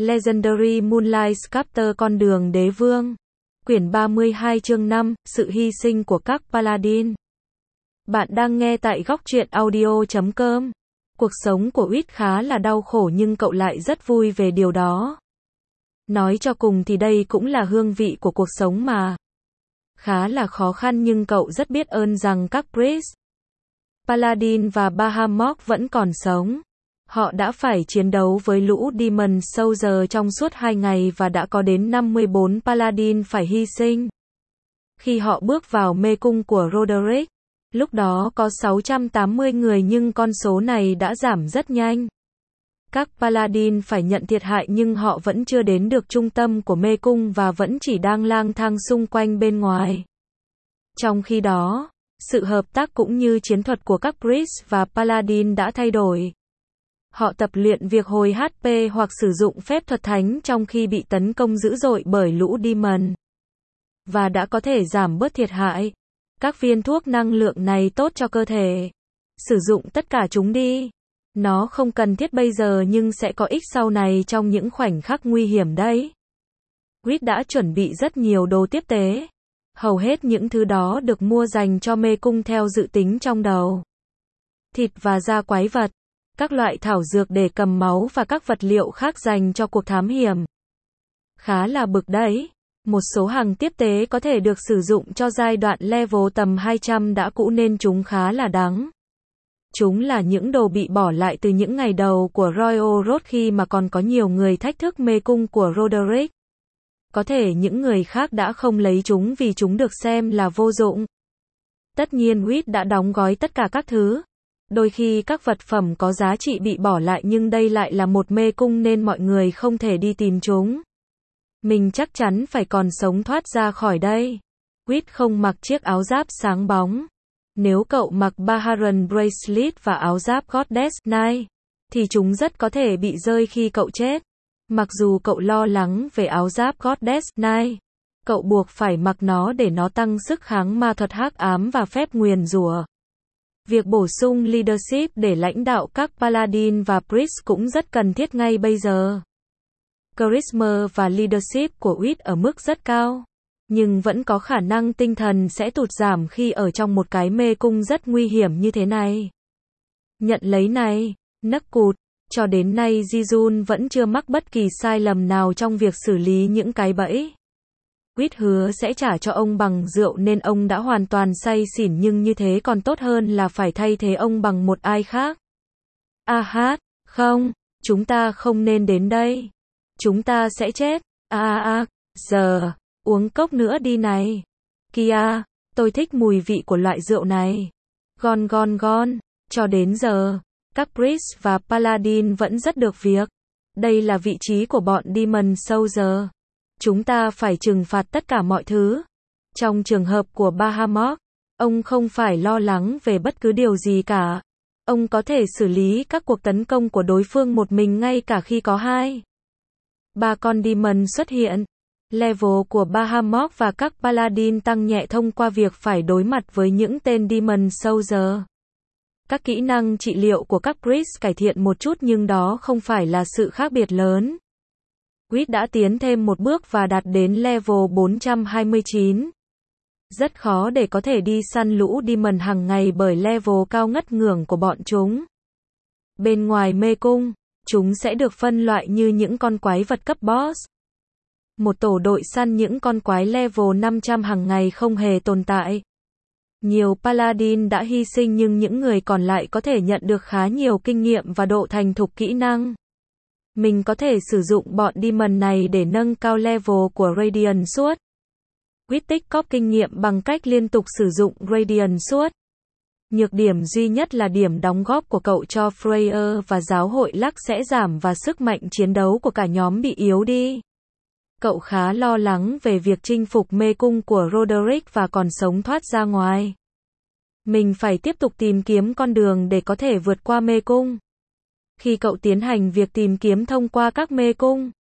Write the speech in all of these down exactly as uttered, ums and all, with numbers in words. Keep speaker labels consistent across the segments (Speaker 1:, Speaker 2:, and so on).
Speaker 1: Legendary Moonlight Sculptor Con đường đế vương. Quyển ba mươi hai chương năm, sự hy sinh của các Paladin. Bạn đang nghe tại góc truyện audio chấm com. Cuộc sống của Uýt khá là đau khổ nhưng cậu lại rất vui về điều đó. Nói cho cùng thì đây cũng là hương vị của cuộc sống mà. Khá là khó khăn nhưng cậu rất biết ơn rằng các Priest, Paladin và Bahamut vẫn còn sống. Họ đã phải chiến đấu với lũ Demon Soldier trong suốt hai ngày và đã có đến năm mươi bốn Paladin phải hy sinh. Khi họ bước vào mê cung của Roderick, lúc đó có sáu trăm tám mươi người nhưng con số này đã giảm rất nhanh. Các Paladin phải nhận thiệt hại nhưng họ vẫn chưa đến được trung tâm của mê cung và vẫn chỉ đang lang thang xung quanh bên ngoài. Trong khi đó, sự hợp tác cũng như chiến thuật của các Priest và Paladin đã thay đổi. Họ tập luyện việc hồi hát pê hoặc sử dụng phép thuật thánh trong khi bị tấn công dữ dội bởi lũ Demon. Và đã có thể giảm bớt thiệt hại. Các viên thuốc năng lượng này tốt cho cơ thể. Sử dụng tất cả chúng đi. Nó không cần thiết bây giờ nhưng sẽ có ích sau này trong những khoảnh khắc nguy hiểm đấy. Uýt đã chuẩn bị rất nhiều đồ tiếp tế. Hầu hết những thứ đó được mua dành cho mê cung theo dự tính trong đầu. Thịt và da quái vật, các loại thảo dược để cầm máu và các vật liệu khác dành cho cuộc thám hiểm. Khá là bực đấy. Một số hàng tiếp tế có thể được sử dụng cho giai đoạn level tầm hai trăm đã cũ nên chúng khá là đắng. Chúng là những đồ bị bỏ lại từ những ngày đầu của Royal Road khi mà còn có nhiều người thách thức mê cung của Roderick. Có thể những người khác đã không lấy chúng vì chúng được xem là vô dụng. Tất nhiên Uýt đã đóng gói tất cả các thứ. Đôi khi các vật phẩm có giá trị bị bỏ lại nhưng đây lại là một mê cung nên mọi người không thể đi tìm chúng. Mình chắc chắn phải còn sống thoát ra khỏi đây. Uýt không mặc chiếc áo giáp sáng bóng. Nếu cậu mặc Baharan Bracelet và áo giáp Goddess Knight, thì chúng rất có thể bị rơi khi cậu chết. Mặc dù cậu lo lắng về áo giáp Goddess Knight, cậu buộc phải mặc nó để nó tăng sức kháng ma thuật hắc ám và phép nguyền rủa. Việc bổ sung leadership để lãnh đạo các Paladin và Priest cũng rất cần thiết ngay bây giờ. Charisma và leadership của Uýt ở mức rất cao, nhưng vẫn có khả năng tinh thần sẽ tụt giảm khi ở trong một cái mê cung rất nguy hiểm như thế này. Nhận lấy này, nấc cụt, cho đến nay Jijun vẫn chưa mắc bất kỳ sai lầm nào trong việc xử lý những cái bẫy. Uýt hứa sẽ trả cho ông bằng rượu nên ông đã hoàn toàn say xỉn nhưng như thế còn tốt hơn là phải thay thế ông bằng một ai khác. A hát, không, chúng ta không nên đến đây. Chúng ta sẽ chết. A a a, giờ, uống cốc nữa đi này. Kia, tôi thích mùi vị của loại rượu này. Gon gon gon, cho đến giờ, các Priest và Paladin vẫn rất được việc. Đây là vị trí của bọn Demon Soldier. Chúng ta phải trừng phạt tất cả mọi thứ. Trong trường hợp của Bahamut, ông không phải lo lắng về bất cứ điều gì cả. Ông có thể xử lý các cuộc tấn công của đối phương một mình ngay cả khi có hai, ba con Demon xuất hiện. Level của Bahamut và các Paladin tăng nhẹ thông qua việc phải đối mặt với những tên Demon Soldier. Các kỹ năng trị liệu của các Priest cải thiện một chút nhưng đó không phải là sự khác biệt lớn. Uýt đã tiến thêm một bước và đạt đến level bốn trăm hai mươi chín. Rất khó để có thể đi săn lũ Demon hàng ngày bởi level cao ngất ngưởng của bọn chúng. Bên ngoài mê cung, chúng sẽ được phân loại như những con quái vật cấp boss. Một tổ đội săn những con quái level năm trăm hàng ngày không hề tồn tại. Nhiều Paladin đã hy sinh nhưng những người còn lại có thể nhận được khá nhiều kinh nghiệm và độ thành thục kỹ năng. Mình có thể sử dụng bọn Demon này để nâng cao level của Radiant Sword. Uýt tích cóp kinh nghiệm bằng cách liên tục sử dụng Radiant Sword. Nhược điểm duy nhất là điểm đóng góp của cậu cho Freya và giáo hội Lắc sẽ giảm và sức mạnh chiến đấu của cả nhóm bị yếu đi. Cậu khá lo lắng về việc chinh phục mê cung của Roderick và còn sống thoát ra ngoài. Mình phải tiếp tục tìm kiếm con đường để có thể vượt qua mê cung. Khi cậu tiến hành việc tìm kiếm thông qua các mê cung,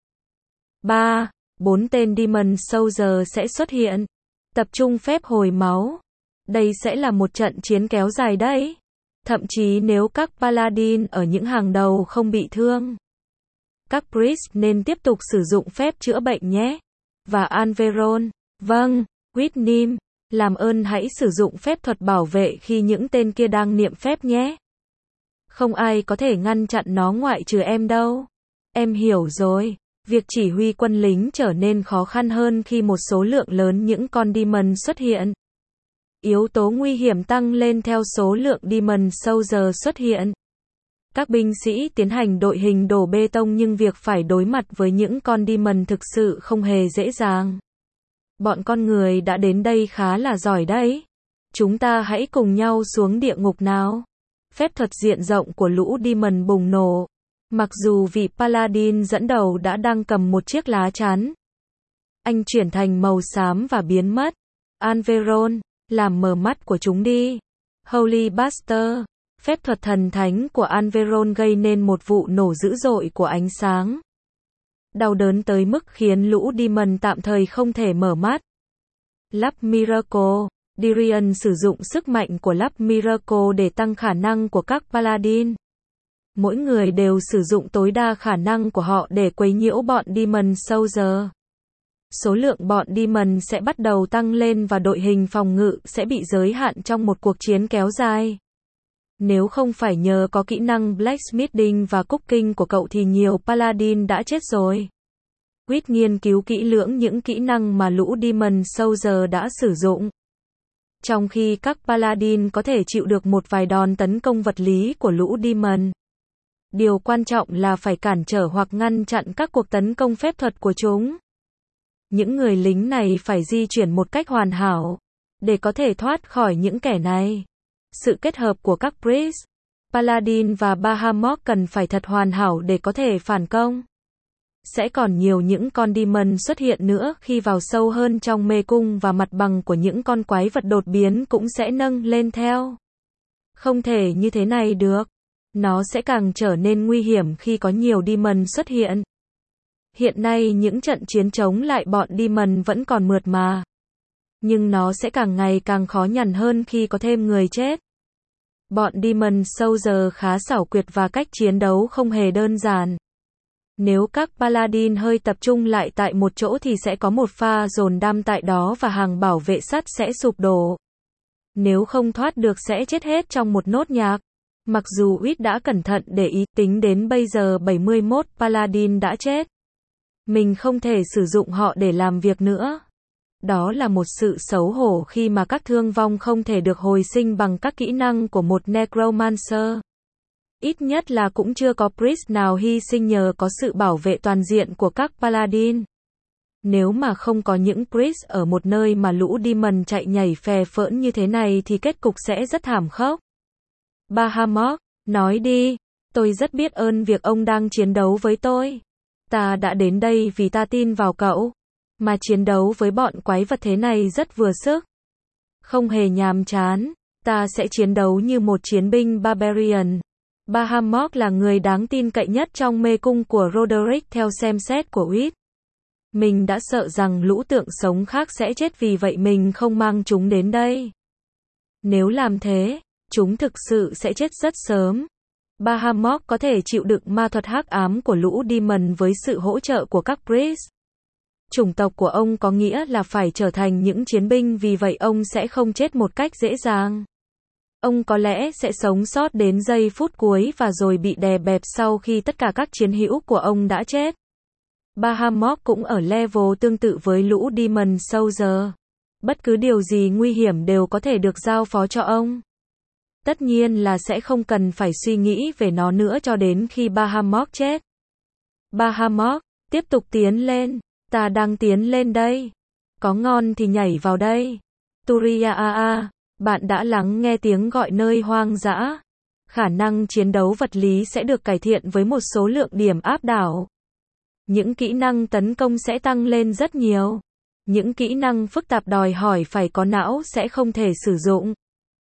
Speaker 1: ba, bốn tên Demon Soldier sẽ xuất hiện. Tập trung phép hồi máu. Đây sẽ là một trận chiến kéo dài đấy. Thậm chí nếu các Paladin ở những hàng đầu không bị thương, các priest nên tiếp tục sử dụng phép chữa bệnh nhé. Và Anveron, vâng, Whitnim, làm ơn hãy sử dụng phép thuật bảo vệ khi những tên kia đang niệm phép nhé. Không ai có thể ngăn chặn nó ngoại trừ em đâu. Em hiểu rồi. Việc chỉ huy quân lính trở nên khó khăn hơn khi một số lượng lớn những con demon xuất hiện. Yếu tố nguy hiểm tăng lên theo số lượng demon soldier xuất hiện. Các binh sĩ tiến hành đội hình đổ bê tông nhưng việc phải đối mặt với những con demon thực sự không hề dễ dàng. Bọn con người đã đến đây khá là giỏi đấy. Chúng ta hãy cùng nhau xuống địa ngục nào. Phép thuật diện rộng của lũ demon bùng nổ. Mặc dù vị Paladin dẫn đầu đã đang cầm một chiếc lá chắn. Anh chuyển thành màu xám và biến mất. Anveron, làm mờ mắt của chúng đi. Holy Buster, phép thuật thần thánh của Anveron gây nên một vụ nổ dữ dội của ánh sáng. Đau đớn tới mức khiến lũ demon tạm thời không thể mở mắt. Lắp Miracle, Dirian sử dụng sức mạnh của lắp Miracle để tăng khả năng của các Paladin. Mỗi người đều sử dụng tối đa khả năng của họ để quấy nhiễu bọn demon soldier. Số lượng bọn demon sẽ bắt đầu tăng lên và đội hình phòng ngự sẽ bị giới hạn trong một cuộc chiến kéo dài. Nếu không phải nhờ có kỹ năng blacksmithing và cooking của cậu thì nhiều Paladin đã chết rồi. Quýt nghiên cứu kỹ lưỡng những kỹ năng mà lũ demon soldier đã sử dụng. Trong khi các Paladin có thể chịu được một vài đòn tấn công vật lý của lũ demon. Điều quan trọng là phải cản trở hoặc ngăn chặn các cuộc tấn công phép thuật của chúng. Những người lính này phải di chuyển một cách hoàn hảo để có thể thoát khỏi những kẻ này. Sự kết hợp của các priest, Paladin và Bahamut cần phải thật hoàn hảo để có thể phản công. Sẽ còn nhiều những con demon xuất hiện nữa khi vào sâu hơn trong mê cung và mặt bằng của những con quái vật đột biến cũng sẽ nâng lên theo. Không thể như thế này được. Nó sẽ càng trở nên nguy hiểm khi có nhiều demon xuất hiện. Hiện nay những trận chiến chống lại bọn demon vẫn còn mượt mà. Nhưng nó sẽ càng ngày càng khó nhằn hơn khi có thêm người chết. Bọn demon soldier khá xảo quyệt và cách chiến đấu không hề đơn giản. Nếu các Paladin hơi tập trung lại tại một chỗ thì sẽ có một pha dồn đam tại đó và hàng bảo vệ sắt sẽ sụp đổ. Nếu không thoát được sẽ chết hết trong một nốt nhạc. Mặc dù Uýt đã cẩn thận để ý, tính đến bây giờ bảy mươi mốt Paladin đã chết. Mình không thể sử dụng họ để làm việc nữa. Đó là một sự xấu hổ khi mà các thương vong không thể được hồi sinh bằng các kỹ năng của một Necromancer. Ít nhất là cũng chưa có priest nào hy sinh nhờ có sự bảo vệ toàn diện của các Paladin. Nếu mà không có những priest ở một nơi mà lũ demon chạy nhảy phè phỡn như thế này thì kết cục sẽ rất thảm khốc. Bahamut, nói đi, tôi rất biết ơn việc ông đang chiến đấu với tôi. Ta đã đến đây vì ta tin vào cậu. Mà chiến đấu với bọn quái vật thế này rất vừa sức. Không hề nhàm chán. Ta sẽ chiến đấu như một chiến binh Barbarian. Bahamut là người đáng tin cậy nhất trong mê cung của Roderick theo xem xét của Uýt. Mình đã sợ rằng lũ tượng sống khác sẽ chết vì vậy mình không mang chúng đến đây. Nếu làm thế, chúng thực sự sẽ chết rất sớm. Bahamut có thể chịu đựng ma thuật hắc ám của lũ demon với sự hỗ trợ của các priest. Chủng tộc của ông có nghĩa là phải trở thành những chiến binh vì vậy ông sẽ không chết một cách dễ dàng. Ông có lẽ sẽ sống sót đến giây phút cuối và rồi bị đè bẹp sau khi tất cả các chiến hữu của ông đã chết. Bahamut cũng ở level tương tự với lũ demon soldier. Bất cứ điều gì nguy hiểm đều có thể được giao phó cho ông. Tất nhiên là sẽ không cần phải suy nghĩ về nó nữa cho đến khi Bahamut chết. Bahamut, tiếp tục tiến lên. Ta đang tiến lên đây. Có ngon thì nhảy vào đây. Turiaa, bạn đã lắng nghe tiếng gọi nơi hoang dã. Khả năng chiến đấu vật lý sẽ được cải thiện với một số lượng điểm áp đảo. Những kỹ năng tấn công sẽ tăng lên rất nhiều. Những kỹ năng phức tạp đòi hỏi phải có não sẽ không thể sử dụng.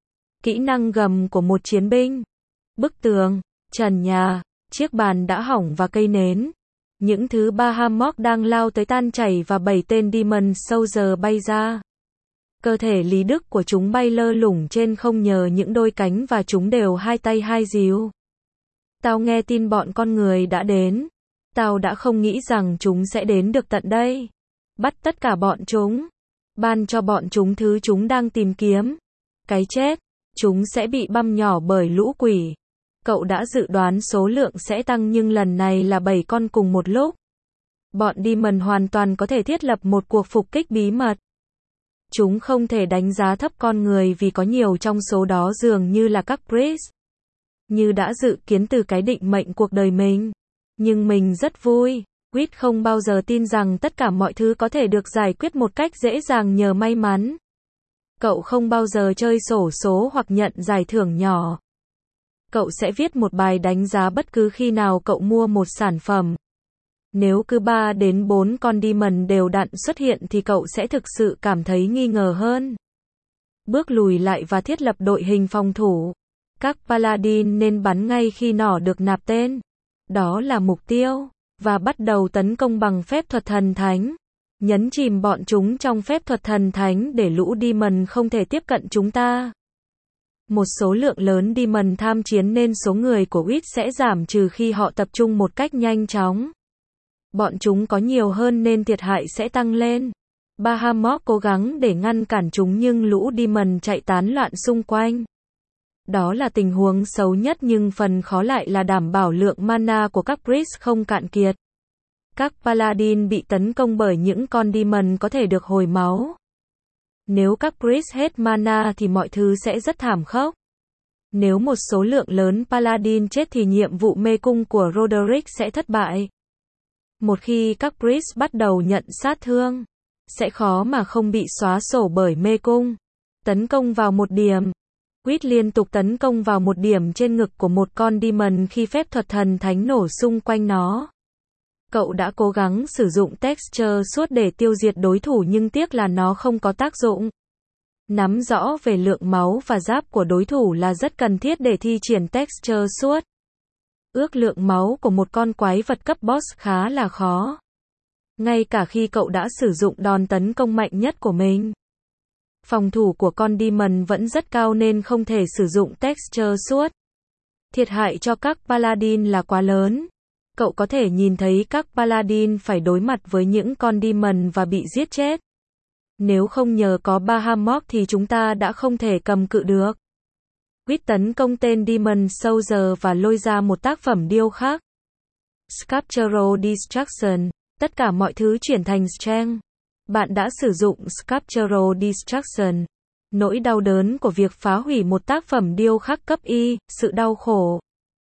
Speaker 1: Kỹ năng gầm của một chiến binh. Bức tường, trần nhà, chiếc bàn đã hỏng và cây nến. Những thứ Bahamut đang lao tới tan chảy và bảy tên demon soldier bay ra. Cơ thể lý đức của chúng bay lơ lửng trên không nhờ những đôi cánh và chúng đều hai tay hai díu. Tao nghe tin bọn con người đã đến. Tao đã không nghĩ rằng chúng sẽ đến được tận đây. Bắt tất cả bọn chúng. Ban cho bọn chúng thứ chúng đang tìm kiếm. Cái chết. Chúng sẽ bị băm nhỏ bởi lũ quỷ. Cậu đã dự đoán số lượng sẽ tăng nhưng lần này là bảy con cùng một lúc. Bọn Demon hoàn toàn có thể thiết lập một cuộc phục kích bí mật. Chúng không thể đánh giá thấp con người vì có nhiều trong số đó dường như là các priest. Như đã dự kiến từ cái định mệnh cuộc đời mình. Nhưng mình rất vui. Quýt không bao giờ tin rằng tất cả mọi thứ có thể được giải quyết một cách dễ dàng nhờ may mắn. Cậu không bao giờ chơi xổ số hoặc nhận giải thưởng nhỏ. Cậu sẽ viết một bài đánh giá bất cứ khi nào cậu mua một sản phẩm. Nếu cứ ba đến bốn con Demon đều đặn xuất hiện thì cậu sẽ thực sự cảm thấy nghi ngờ hơn. Bước lùi lại và thiết lập đội hình phòng thủ. Các Paladin nên bắn ngay khi nỏ được nạp tên. Đó là mục tiêu. Và bắt đầu tấn công bằng phép thuật thần thánh. Nhấn chìm bọn chúng trong phép thuật thần thánh để lũ Demon không thể tiếp cận chúng ta. Một số lượng lớn Demon tham chiến nên số người của Witch sẽ giảm trừ khi họ tập trung một cách nhanh chóng. Bọn chúng có nhiều hơn nên thiệt hại sẽ tăng lên. Bahamut cố gắng để ngăn cản chúng nhưng lũ Demon chạy tán loạn xung quanh. Đó là tình huống xấu nhất nhưng phần khó lại là đảm bảo lượng mana của các priest không cạn kiệt. Các Paladin bị tấn công bởi những con Demon có thể được hồi máu. Nếu các priest hết mana thì mọi thứ sẽ rất thảm khốc. Nếu một số lượng lớn Paladin chết thì nhiệm vụ mê cung của Roderick sẽ thất bại. Một khi các priest bắt đầu nhận sát thương, sẽ khó mà không bị xóa sổ bởi mê cung. Tấn công vào một điểm. Quýt liên tục tấn công vào một điểm trên ngực của một con Demon khi phép thuật thần thánh nổ xung quanh nó. Cậu đã cố gắng sử dụng texture suốt để tiêu diệt đối thủ nhưng tiếc là nó không có tác dụng. Nắm rõ về lượng máu và giáp của đối thủ là rất cần thiết để thi triển texture suốt. Ước lượng máu của một con quái vật cấp boss khá là khó. Ngay cả khi cậu đã sử dụng đòn tấn công mạnh nhất của mình. Phòng thủ của con Demon vẫn rất cao nên không thể sử dụng texture suốt. Thiệt hại cho các Paladin là quá lớn. Cậu có thể nhìn thấy các Paladin phải đối mặt với những con Demon và bị giết chết. Nếu không nhờ có Bahamut thì chúng ta đã không thể cầm cự được. Quýt tấn công tên Demon Soldier và lôi ra một tác phẩm điêu khắc. Sculptural Destruction. Tất cả mọi thứ chuyển thành strength. Bạn đã sử dụng Sculptural Destruction. Nỗi đau đớn của việc phá hủy một tác phẩm điêu khắc cấp Y, sự đau khổ.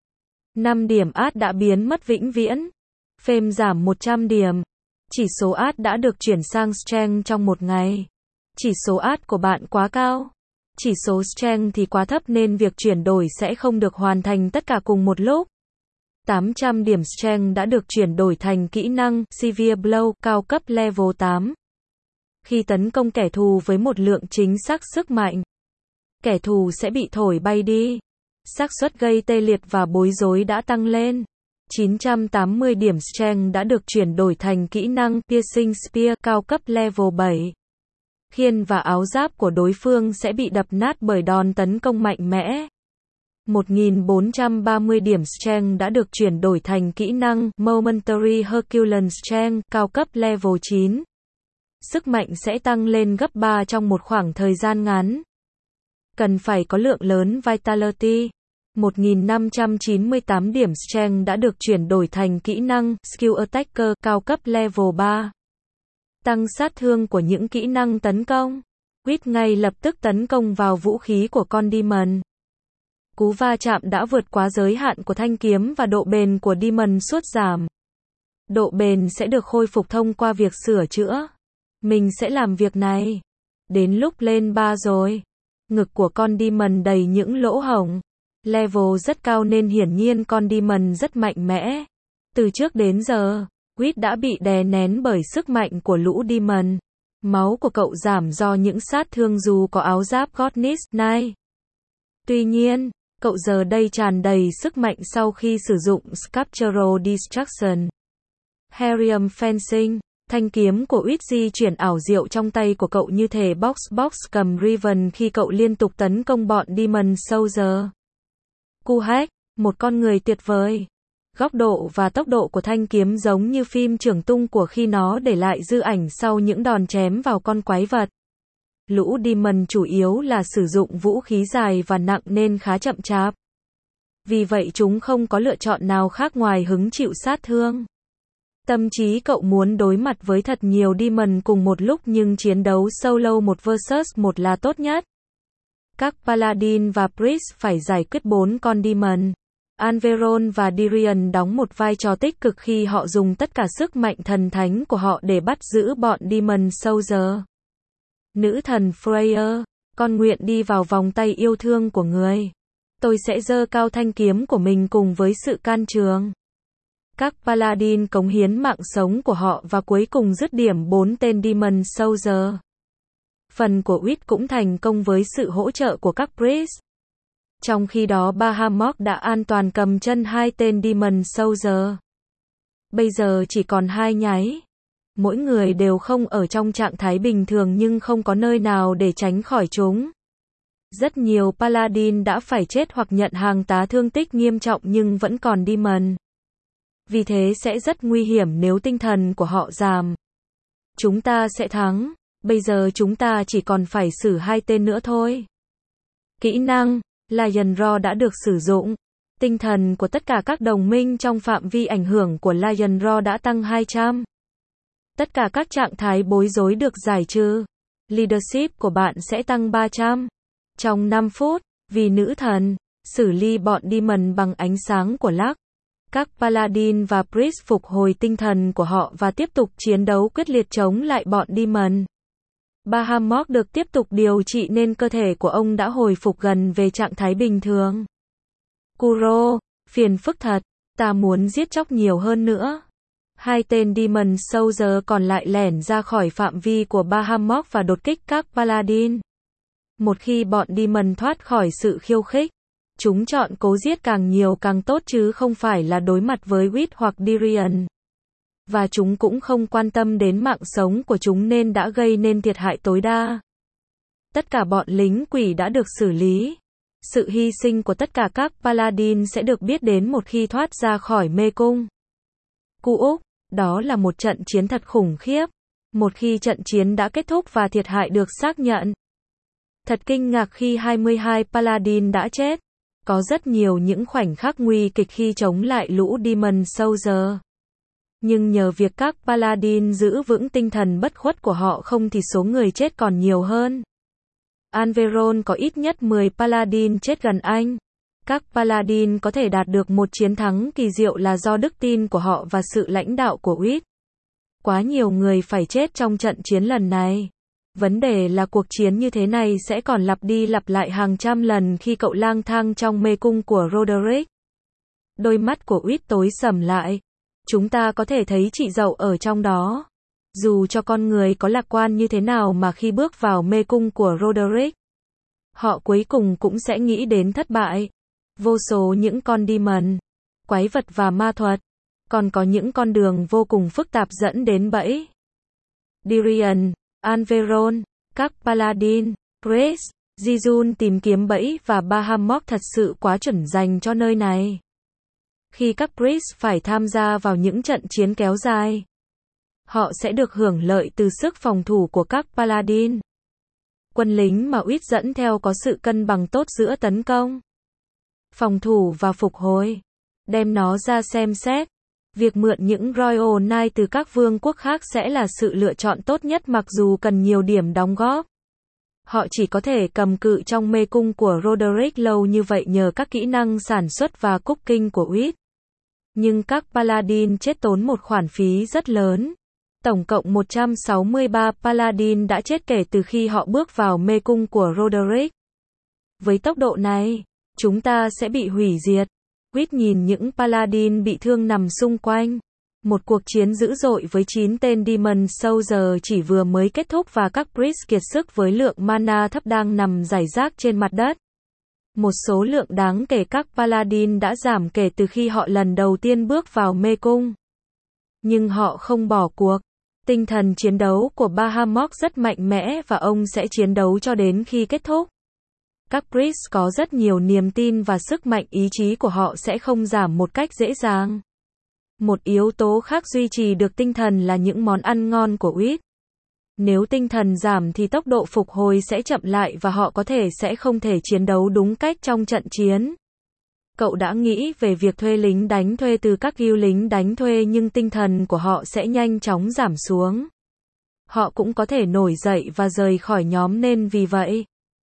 Speaker 1: năm điểm át đã biến mất vĩnh viễn. Fame giảm một trăm điểm. Chỉ số át đã được chuyển sang strength trong một ngày. Chỉ số át của bạn quá cao. Chỉ số strength thì quá thấp nên việc chuyển đổi sẽ không được hoàn thành tất cả cùng một lúc. tám trăm điểm strength đã được chuyển đổi thành kỹ năng Severe Blow cao cấp level tám. Khi tấn công kẻ thù với một lượng chính xác sức mạnh, kẻ thù sẽ bị thổi bay đi. Xác suất gây tê liệt và bối rối đã tăng lên. chín trăm tám mươi điểm strength đã được chuyển đổi thành kỹ năng Piercing Spear cao cấp level bảy. Khiên và áo giáp của đối phương sẽ bị đập nát bởi đòn tấn công mạnh mẽ. một nghìn bốn trăm ba mươi điểm strength đã được chuyển đổi thành kỹ năng Momentary Herculean Strength cao cấp level chín. Sức mạnh sẽ tăng lên gấp ba trong một khoảng thời gian ngắn. Cần phải có lượng lớn Vitality. một nghìn năm trăm chín mươi tám điểm strength đã được chuyển đổi thành kỹ năng Skill Attacker cao cấp level ba. Tăng sát thương của những kỹ năng tấn công. Quýt ngay lập tức tấn công vào vũ khí của con Demon. Cú va chạm đã vượt quá giới hạn của thanh kiếm và độ bền của Demon sút giảm. Độ bền sẽ được khôi phục thông qua việc sửa chữa. Mình sẽ làm việc này. Đến lúc lên ba rồi. Ngực của con Demon đầy những lỗ hổng. Level rất cao nên hiển nhiên con Demon rất mạnh mẽ. Từ trước đến giờ, Quýt đã bị đè nén bởi sức mạnh của lũ Demon. Máu của cậu giảm do những sát thương dù có áo giáp Godness Knight. Tuy nhiên, cậu giờ đây tràn đầy sức mạnh sau khi sử dụng Sculptural Destruction. Herium Fencing. Thanh kiếm của Quýt di chuyển ảo diệu trong tay của cậu như thể box box cầm Riven khi cậu liên tục tấn công bọn Demon Soldier. Cu Hack, một con người tuyệt vời. Góc độ và tốc độ của thanh kiếm giống như phim trường tung của khi nó để lại dư ảnh sau những đòn chém vào con quái vật. Lũ Demon chủ yếu là sử dụng vũ khí dài và nặng nên khá chậm chạp. Vì vậy chúng không có lựa chọn nào khác ngoài hứng chịu sát thương. Tâm trí cậu muốn đối mặt với thật nhiều Demon cùng một lúc nhưng chiến đấu solo một versus một là tốt nhất. Các Paladin và Priest phải giải quyết bốn con Demon. Anveron và Dirian đóng một vai trò tích cực khi họ dùng tất cả sức mạnh thần thánh của họ để bắt giữ bọn Demon Soldier. Nữ thần Freya, con nguyện đi vào vòng tay yêu thương của người. Tôi sẽ giơ cao thanh kiếm của mình cùng với sự can trường. Các Paladin cống hiến mạng sống của họ và cuối cùng dứt điểm bốn tên Demon Soldier. Phần của Wit cũng thành công với sự hỗ trợ của các Priest. Trong khi đó Bahamut đã an toàn cầm chân hai tên Demon Soldier. Bây giờ chỉ còn hai nháy. Mỗi người đều không ở trong trạng thái bình thường nhưng không có nơi nào để tránh khỏi chúng. Rất nhiều Paladin đã phải chết hoặc nhận hàng tá thương tích nghiêm trọng nhưng vẫn còn Demon. Vì thế sẽ rất nguy hiểm nếu tinh thần của họ giảm. Chúng ta sẽ thắng. Bây giờ chúng ta chỉ còn phải xử hai tên nữa thôi. Kỹ năng Lion Roar đã được sử dụng. Tinh thần của tất cả các đồng minh trong phạm vi ảnh hưởng của Lion Roar đã tăng hai trăm. Tất cả các trạng thái bối rối được giải trừ. Leadership của bạn sẽ tăng ba trăm. Trong năm phút, vì nữ thần, xử lý bọn Demon bằng ánh sáng của Lux. Các Paladin và Priest phục hồi tinh thần của họ và tiếp tục chiến đấu quyết liệt chống lại bọn Demon. Bahamut được tiếp tục điều trị nên cơ thể của ông đã hồi phục gần về trạng thái bình thường. Kuro, phiền phức thật, ta muốn giết chóc nhiều hơn nữa. Hai tên Demon Soldier còn lại lẻn ra khỏi phạm vi của Bahamut và đột kích các Paladin. Một khi bọn Demon thoát khỏi sự khiêu khích, chúng chọn cố giết càng nhiều càng tốt chứ không phải là đối mặt với Wit hoặc Dirian. Và chúng cũng không quan tâm đến mạng sống của chúng nên đã gây nên thiệt hại tối đa. Tất cả bọn lính quỷ đã được xử lý. Sự hy sinh của tất cả các Paladin sẽ được biết đến một khi thoát ra khỏi mê cung. Cu Úc, đó là một trận chiến thật khủng khiếp. Một khi trận chiến đã kết thúc và thiệt hại được xác nhận. Thật kinh ngạc khi hai mươi hai Paladin đã chết. Có rất nhiều những khoảnh khắc nguy kịch khi chống lại lũ Demon Soldier. Nhưng nhờ việc các Paladin giữ vững tinh thần bất khuất của họ không thì số người chết còn nhiều hơn. Anveron có ít nhất mười Paladin chết gần anh. Các Paladin có thể đạt được một chiến thắng kỳ diệu là do đức tin của họ và sự lãnh đạo của Wit. Quá nhiều người phải chết trong trận chiến lần này. Vấn đề là cuộc chiến như thế này sẽ còn lặp đi lặp lại hàng trăm lần khi cậu lang thang trong mê cung của Roderick. Đôi mắt của Wit tối sầm lại. Chúng ta có thể thấy chị dậu ở trong đó. Dù cho con người có lạc quan như thế nào mà khi bước vào mê cung của Roderick, họ cuối cùng cũng sẽ nghĩ đến thất bại. Vô số những con Demon, quái vật và ma thuật. Còn có những con đường vô cùng phức tạp dẫn đến bẫy. Dirian, Anveron, các Paladin, Priest, Jijun tìm kiếm bẫy và Bahamut thật sự quá chuẩn dành cho nơi này. Khi các Priest phải tham gia vào những trận chiến kéo dài, họ sẽ được hưởng lợi từ sức phòng thủ của các Paladin. Quân lính mà Wit dẫn theo có sự cân bằng tốt giữa tấn công, phòng thủ và phục hồi. Đem nó ra xem xét. Việc mượn những Royal Knight từ các vương quốc khác sẽ là sự lựa chọn tốt nhất mặc dù cần nhiều điểm đóng góp. Họ chỉ có thể cầm cự trong mê cung của Roderick lâu như vậy nhờ các kỹ năng sản xuất và cooking của Wit. Nhưng các Paladin chết tốn một khoản phí rất lớn. Tổng cộng một trăm sáu mươi ba Paladin đã chết kể từ khi họ bước vào mê cung của Roderick. Với tốc độ này, chúng ta sẽ bị hủy diệt. Wit nhìn những Paladin bị thương nằm xung quanh. Một cuộc chiến dữ dội với chín tên Demon Soldier chỉ vừa mới kết thúc và các Priest kiệt sức với lượng mana thấp đang nằm rải rác trên mặt đất. Một số lượng đáng kể các Paladin đã giảm kể từ khi họ lần đầu tiên bước vào mê cung. Nhưng họ không bỏ cuộc. Tinh thần chiến đấu của Bahamut rất mạnh mẽ và ông sẽ chiến đấu cho đến khi kết thúc. Các Priest có rất nhiều niềm tin và sức mạnh ý chí của họ sẽ không giảm một cách dễ dàng. Một yếu tố khác duy trì được tinh thần là những món ăn ngon của Wheat. Nếu tinh thần giảm thì tốc độ phục hồi sẽ chậm lại và họ có thể sẽ không thể chiến đấu đúng cách trong trận chiến. Cậu đã nghĩ về việc thuê lính đánh thuê từ các guild lính đánh thuê nhưng tinh thần của họ sẽ nhanh chóng giảm xuống. Họ cũng có thể nổi dậy và rời khỏi nhóm nên vì vậy,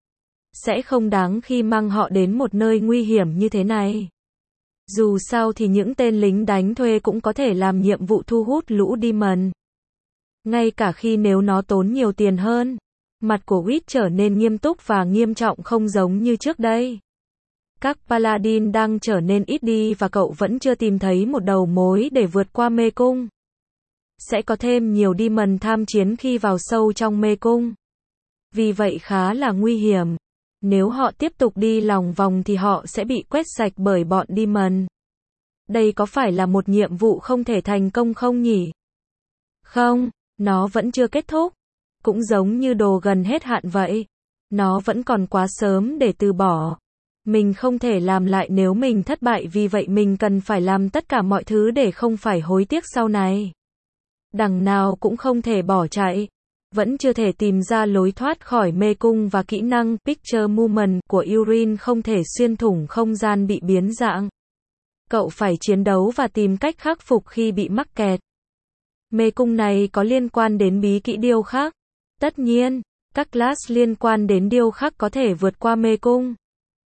Speaker 1: sẽ không đáng khi mang họ đến một nơi nguy hiểm như thế này. Dù sao thì những tên lính đánh thuê cũng có thể làm nhiệm vụ thu hút lũ demon. Ngay cả khi nếu nó tốn nhiều tiền hơn. Mặt của Wheat trở nên nghiêm túc và nghiêm trọng không giống như trước đây. Các paladin đang trở nên ít đi và cậu vẫn chưa tìm thấy một đầu mối để vượt qua mê cung. Sẽ có thêm nhiều demon tham chiến khi vào sâu trong mê cung. Vì vậy khá là nguy hiểm. Nếu họ tiếp tục đi lòng vòng thì họ sẽ bị quét sạch bởi bọn demon. Đây có phải là một nhiệm vụ không thể thành công không nhỉ? Không, nó vẫn chưa kết thúc. Cũng giống như đồ gần hết hạn vậy. Nó vẫn còn quá sớm để từ bỏ. Mình không thể làm lại nếu mình thất bại vì vậy mình cần phải làm tất cả mọi thứ để không phải hối tiếc sau này. Đằng nào cũng không thể bỏ chạy. Vẫn chưa thể tìm ra lối thoát khỏi mê cung và kỹ năng Picture Movement của Urin không thể xuyên thủng không gian bị biến dạng. Cậu phải chiến đấu và tìm cách khắc phục khi bị mắc kẹt. Mê cung này có liên quan đến bí kỹ điêu khắc. Tất nhiên, các class liên quan đến điêu khắc có thể vượt qua mê cung.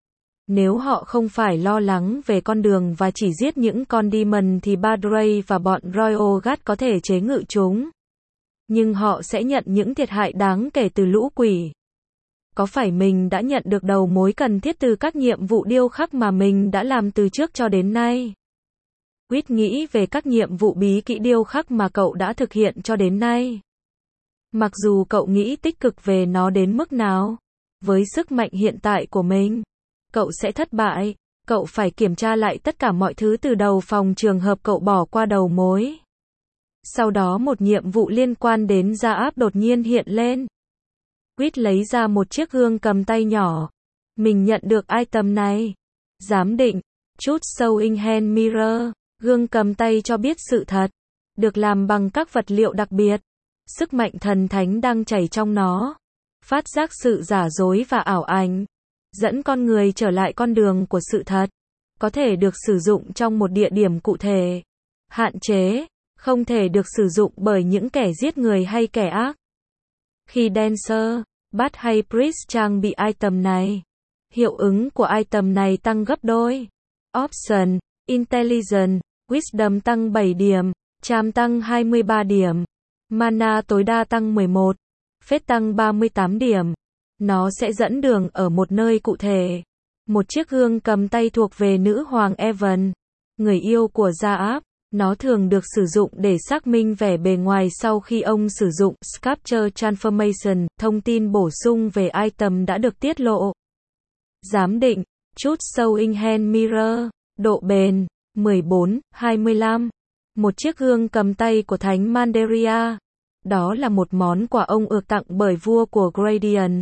Speaker 1: Nếu họ không phải lo lắng về con đường và chỉ giết những con demon thì Padre và bọn Royal Guard có thể chế ngự chúng. Nhưng họ sẽ nhận những thiệt hại đáng kể từ lũ quỷ. Có phải mình đã nhận được đầu mối cần thiết từ các nhiệm vụ điêu khắc mà mình đã làm từ trước cho đến nay? Wheat nghĩ về các nhiệm vụ bí kỹ điêu khắc mà cậu đã thực hiện cho đến nay. Mặc dù cậu nghĩ tích cực về nó đến mức nào, với sức mạnh hiện tại của mình, cậu sẽ thất bại. Cậu phải kiểm tra lại tất cả mọi thứ từ đầu phòng trường hợp cậu bỏ qua đầu mối. Sau đó một nhiệm vụ liên quan đến gia áp đột nhiên hiện lên. Wheat lấy ra một chiếc gương cầm tay nhỏ. Mình nhận được item này. Giám định. Chút Showing Hand Mirror. Gương cầm tay cho biết sự thật. Được làm bằng các vật liệu đặc biệt. Sức mạnh thần thánh đang chảy trong nó. Phát giác sự giả dối và ảo ảnh. Dẫn con người trở lại con đường của sự thật. Có thể được sử dụng trong một địa điểm cụ thể. Hạn chế. Không thể được sử dụng bởi những kẻ giết người hay kẻ ác. Khi Dancer, Bard hay Priest trang bị item này, hiệu ứng của item này tăng gấp đôi. Option, Intelligence, Wisdom tăng bảy điểm, Charm tăng hai mươi ba điểm, Mana tối đa tăng mười một, Faith tăng ba mươi tám điểm. Nó sẽ dẫn đường ở một nơi cụ thể. Một chiếc gương cầm tay thuộc về nữ hoàng Evan, người yêu của Gia Áp. Nó thường được sử dụng để xác minh vẻ bề ngoài sau khi ông sử dụng Sculpture Transformation. Thông tin bổ sung về item đã được tiết lộ. Giám định. Chút Showing Hand Mirror. Độ bền. mười bốn, hai mươi lăm. Một chiếc gương cầm tay của Thánh Mandaria. Đó là một món quà ông được tặng bởi vua của Gradient.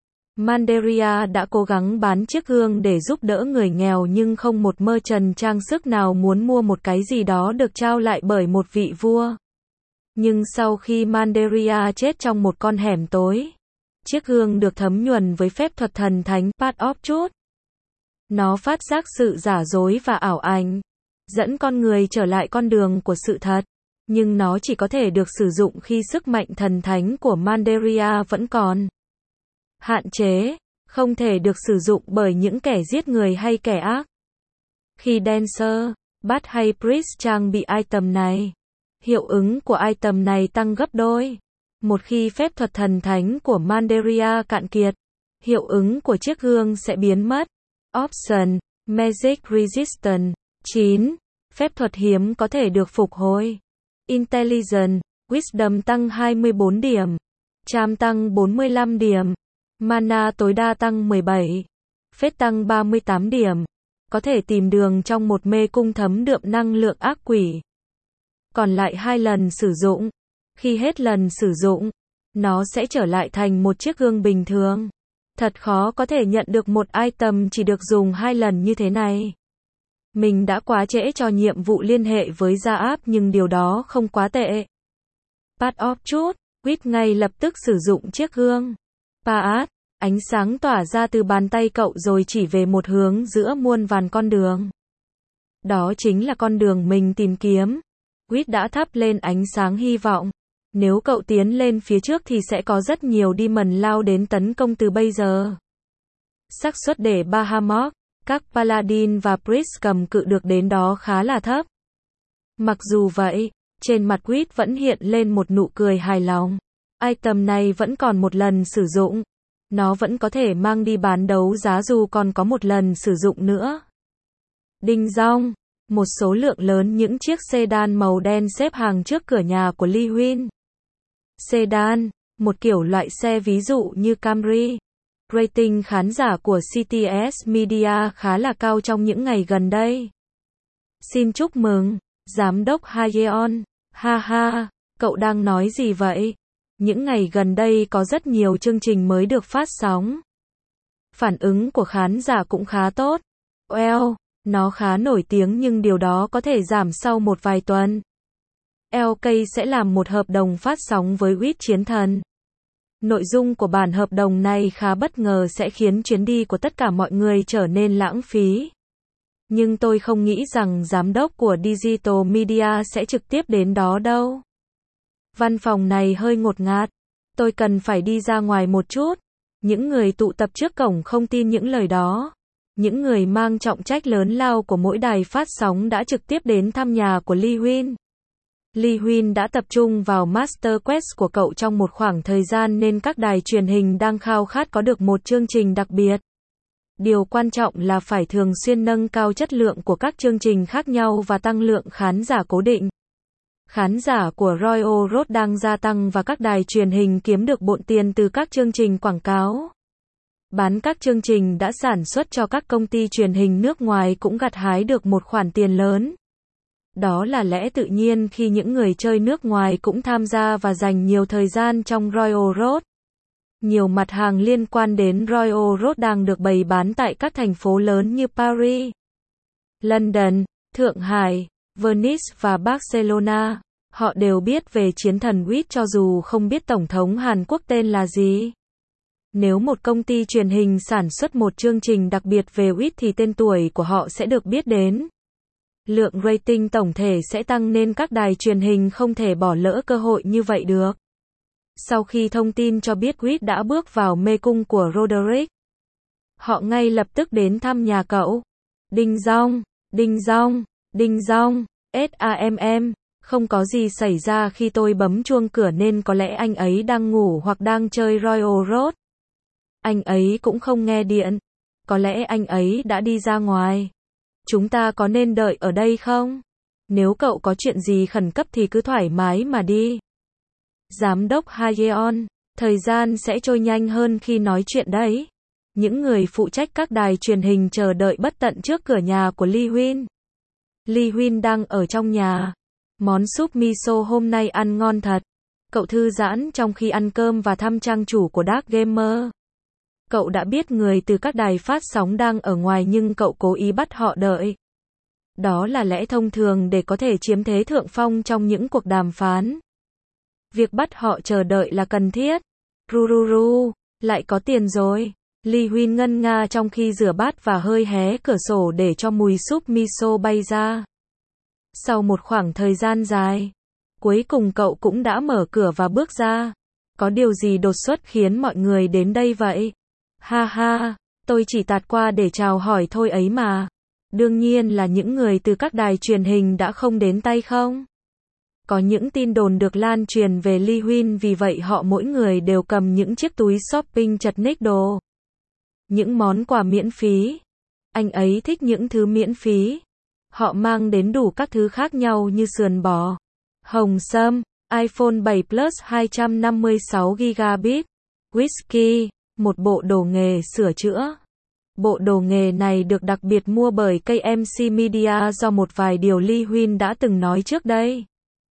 Speaker 1: Mandaria đã cố gắng bán chiếc gương để giúp đỡ người nghèo nhưng không một mơ trần trang sức nào muốn mua một cái gì đó được trao lại bởi một vị vua. Nhưng sau khi Mandaria chết trong một con hẻm tối, chiếc gương được thấm nhuần với phép thuật thần thánh Part of Truth. Nó phát giác sự giả dối và ảo ảnh, dẫn con người trở lại con đường của sự thật. Nhưng nó chỉ có thể được sử dụng khi sức mạnh thần thánh của Mandaria vẫn còn. Hạn chế, không thể được sử dụng bởi những kẻ giết người hay kẻ ác. Khi Dancer, Bard hay Priest trang bị item này, hiệu ứng của item này tăng gấp đôi. Một khi phép thuật thần thánh của Mandaria cạn kiệt, hiệu ứng của chiếc gương sẽ biến mất. Option, Magic Resistance. chín. Phép thuật hiếm có thể được phục hồi. Intelligence, Wisdom tăng hai mươi bốn điểm. Charm tăng bốn mươi lăm điểm. Mana tối đa tăng mười bảy. Faith tăng ba mươi tám điểm. Có thể tìm đường trong một mê cung thấm đượm năng lượng ác quỷ. Còn lại hai lần sử dụng. Khi hết lần sử dụng, nó sẽ trở lại thành một chiếc gương bình thường. Thật khó có thể nhận được một item chỉ được dùng hai lần như thế này. Mình đã quá trễ cho nhiệm vụ liên hệ với gia áp nhưng điều đó không quá tệ. Pat off chút, Quýt ngay lập tức sử dụng chiếc gương. Pat, ánh sáng tỏa ra từ bàn tay cậu rồi chỉ về một hướng giữa muôn vàn con đường. Đó chính là con đường mình tìm kiếm. Quýt đã thắp lên ánh sáng hy vọng. Nếu cậu tiến lên phía trước thì sẽ có rất nhiều demon lao đến tấn công từ bây giờ. Xác suất để Bahamut, các Paladin và Priest cầm cự được đến đó khá là thấp. Mặc dù vậy, trên mặt Quýt vẫn hiện lên một nụ cười hài lòng. Item này vẫn còn một lần sử dụng. Nó vẫn có thể mang đi bán đấu giá dù còn có một lần sử dụng nữa. Đinh dong, một số lượng lớn những chiếc sedan màu đen xếp hàng trước cửa nhà của Lee Huynh. Sedan, một kiểu loại xe ví dụ như Camry. Rating khán giả của xê tê ét Media khá là cao trong những ngày gần đây. Xin chúc mừng, Giám đốc Hayeon. Ha ha, cậu đang nói gì vậy? Những ngày gần đây có rất nhiều chương trình mới được phát sóng. Phản ứng của khán giả cũng khá tốt. Well, nó khá nổi tiếng nhưng điều đó có thể giảm sau một vài tuần. lờ ca sẽ làm một hợp đồng phát sóng với Quýt Chiến Thần. Nội dung của bản hợp đồng này khá bất ngờ sẽ khiến chuyến đi của tất cả mọi người trở nên lãng phí. Nhưng tôi không nghĩ rằng giám đốc của Digital Media sẽ trực tiếp đến đó đâu. Văn phòng này hơi ngột ngạt. Tôi cần phải đi ra ngoài một chút. Những người tụ tập trước cổng không tin những lời đó. Những người mang trọng trách lớn lao của mỗi đài phát sóng đã trực tiếp đến thăm nhà của Lee Huynh. Lee Huynh đã tập trung vào Master Quest của cậu trong một khoảng thời gian nên các đài truyền hình đang khao khát có được một chương trình đặc biệt. Điều quan trọng là phải thường xuyên nâng cao chất lượng của các chương trình khác nhau và tăng lượng khán giả cố định. Khán giả của Royal Road đang gia tăng và các đài truyền hình kiếm được bộn tiền từ các chương trình quảng cáo. Bán các chương trình đã sản xuất cho các công ty truyền hình nước ngoài cũng gặt hái được một khoản tiền lớn. Đó là lẽ tự nhiên khi những người chơi nước ngoài cũng tham gia và dành nhiều thời gian trong Royal Road. Nhiều mặt hàng liên quan đến Royal Road đang được bày bán tại các thành phố lớn như Paris, London, Thượng Hải, Venice và Barcelona. Họ đều biết về chiến thần Quýt cho dù không biết Tổng thống Hàn Quốc tên là gì. Nếu một công ty truyền hình sản xuất một chương trình đặc biệt về Quýt thì tên tuổi của họ sẽ được biết đến. Lượng rating tổng thể sẽ tăng nên các đài truyền hình không thể bỏ lỡ cơ hội như vậy được. Sau khi thông tin cho biết Quýt đã bước vào mê cung của Roderick, họ ngay lập tức đến thăm nhà cậu. Đinh dong, đinh dong, đinh dong, SAMM, không có gì xảy ra khi tôi bấm chuông cửa nên có lẽ anh ấy đang ngủ hoặc đang chơi Royal Road. Anh ấy cũng không nghe điện. Có lẽ anh ấy đã đi ra ngoài. Chúng ta có nên đợi ở đây không? Nếu cậu có chuyện gì khẩn cấp thì cứ thoải mái mà đi. Giám đốc Hayeon, thời gian sẽ trôi nhanh hơn khi nói chuyện đấy. Những người phụ trách các đài truyền hình chờ đợi bất tận trước cửa nhà của Lee Huynh. Lee Huynh đang ở trong nhà. Món súp miso hôm nay ăn ngon thật. Cậu thư giãn trong khi ăn cơm và thăm trang chủ của Dark Gamer. Cậu đã biết người từ các đài phát sóng đang ở ngoài nhưng cậu cố ý bắt họ đợi. Đó là lẽ thông thường để có thể chiếm thế thượng phong trong những cuộc đàm phán. Việc bắt họ chờ đợi là cần thiết. Rururu, lại có tiền rồi. Lee Huynh ngân nga trong khi rửa bát và hơi hé cửa sổ để cho mùi súp miso bay ra. Sau một khoảng thời gian dài, cuối cùng cậu cũng đã mở cửa và bước ra. Có điều gì đột xuất khiến mọi người đến đây vậy? Ha ha, tôi chỉ tạt qua để chào hỏi thôi ấy mà. Đương nhiên là những người từ các đài truyền hình đã không đến tay không? Có những tin đồn được lan truyền về Lee Huynh vì vậy họ mỗi người đều cầm những chiếc túi shopping chật ních đồ. Những món quà miễn phí. Anh ấy thích những thứ miễn phí. Họ mang đến đủ các thứ khác nhau như sườn bò, hồng sâm, iPhone bảy Plus hai trăm năm mươi sáu gi-ga-bai, whisky, một bộ đồ nghề sửa chữa. Bộ đồ nghề này được đặc biệt mua bởi ca em xê Media do một vài điều Lee Huynh đã từng nói trước đây.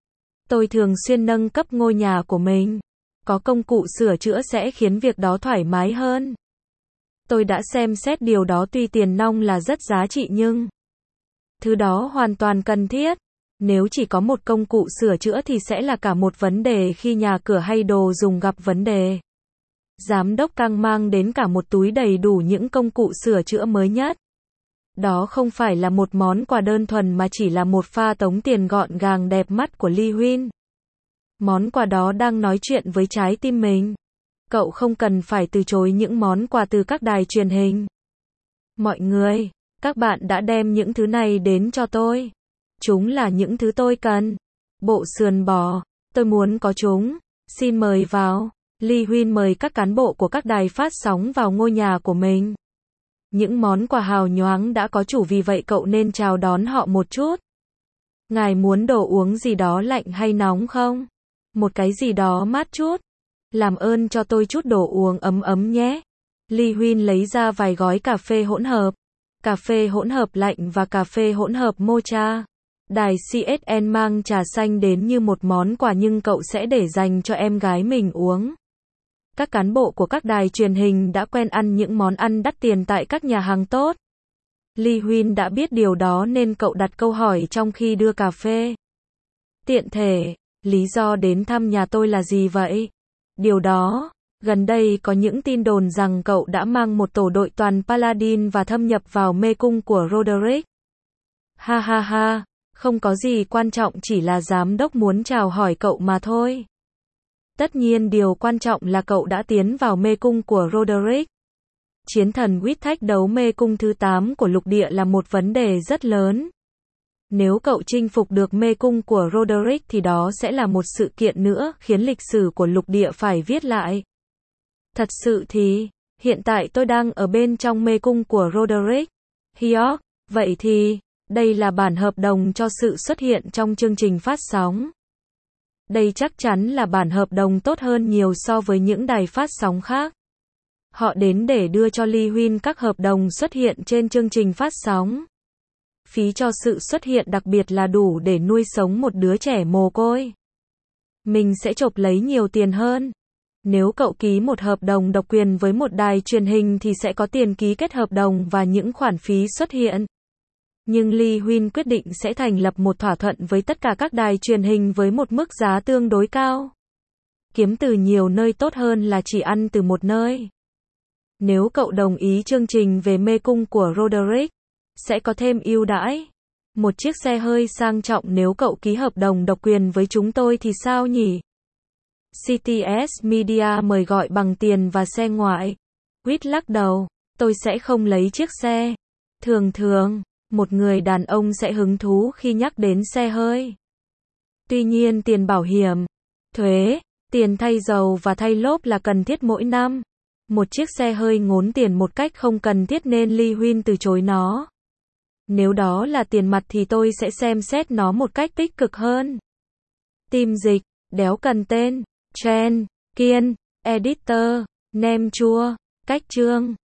Speaker 1: Tôi thường xuyên nâng cấp ngôi nhà của mình. Có công cụ sửa chữa sẽ khiến việc đó thoải mái hơn. Tôi đã xem xét điều đó tuy tiền nong là rất giá trị nhưng Thứ đó hoàn toàn cần thiết. Nếu chỉ có một công cụ sửa chữa thì sẽ là cả một vấn đề khi nhà cửa hay đồ dùng gặp vấn đề. Giám đốc Cang mang đến cả một túi đầy đủ những công cụ sửa chữa mới nhất. Đó không phải là một món quà đơn thuần mà chỉ là một pha tống tiền gọn gàng đẹp mắt của Lee Huynh. Món quà đó đang nói chuyện với trái tim mình. Cậu không cần phải từ chối những món quà từ các đài truyền hình. Mọi người, các bạn đã đem những thứ này đến cho tôi. Chúng là những thứ tôi cần. Bộ sườn bò, tôi muốn có chúng. Xin mời vào. Lee Huynh mời các cán bộ của các đài phát sóng vào ngôi nhà của mình. Những món quà hào nhoáng đã có chủ, vì vậy cậu nên chào đón họ một chút. Ngài muốn đồ uống gì đó lạnh hay nóng không? Một cái gì đó mát chút. Làm ơn cho tôi chút đồ uống ấm ấm nhé. Lee Huynh lấy ra vài gói cà phê hỗn hợp. Cà phê hỗn hợp lạnh và cà phê hỗn hợp mocha. Đài xê ét en mang trà xanh đến như một món quà, nhưng cậu sẽ để dành cho em gái mình uống. Các cán bộ của các đài truyền hình đã quen ăn những món ăn đắt tiền tại các nhà hàng tốt. Lee Huynh đã biết điều đó nên cậu đặt câu hỏi trong khi đưa cà phê. Tiện thể, lý do đến thăm nhà tôi là gì vậy? Điều đó, gần đây có những tin đồn rằng cậu đã mang một tổ đội toàn Paladin và thâm nhập vào mê cung của Roderick. Ha ha ha, không có gì quan trọng, chỉ là giám đốc muốn chào hỏi cậu mà thôi. Tất nhiên điều quan trọng là cậu đã tiến vào mê cung của Roderick. Chiến thần quýt thách đấu mê cung thứ tám của lục địa là một vấn đề rất lớn. Nếu cậu chinh phục được mê cung của Roderick thì đó sẽ là một sự kiện nữa khiến lịch sử của lục địa phải viết lại. Thật sự thì, hiện tại tôi đang ở bên trong mê cung của Roderick. Hyok, vậy thì, đây là bản hợp đồng cho sự xuất hiện trong chương trình phát sóng. Đây chắc chắn là bản hợp đồng tốt hơn nhiều so với những đài phát sóng khác. Họ đến để đưa cho Lee Huynh các hợp đồng xuất hiện trên chương trình phát sóng. Phí cho sự xuất hiện đặc biệt là đủ để nuôi sống một đứa trẻ mồ côi. Mình sẽ chộp lấy nhiều tiền hơn. Nếu cậu ký một hợp đồng độc quyền với một đài truyền hình thì sẽ có tiền ký kết hợp đồng và những khoản phí xuất hiện. Nhưng Lee Huynh quyết định sẽ thành lập một thỏa thuận với tất cả các đài truyền hình với một mức giá tương đối cao. Kiếm từ nhiều nơi tốt hơn là chỉ ăn từ một nơi. Nếu cậu đồng ý chương trình về mê cung của Roderick, sẽ có thêm ưu đãi. Một chiếc xe hơi sang trọng nếu cậu ký hợp đồng độc quyền với chúng tôi thì sao nhỉ? xê tê ét Media mời gọi bằng tiền và xe ngoại. Quýt lắc đầu, tôi sẽ không lấy chiếc xe. Thường thường, một người đàn ông sẽ hứng thú khi nhắc đến xe hơi. Tuy nhiên tiền bảo hiểm, thuế, tiền thay dầu và thay lốp là cần thiết mỗi năm. Một chiếc xe hơi ngốn tiền một cách không cần thiết nên Lee Huynh từ chối nó. Nếu đó là tiền mặt thì tôi sẽ xem xét nó một cách tích cực hơn. Team dịch, đéo cần tên, Chen, Kiên, Editor, Nem chua, cách chương.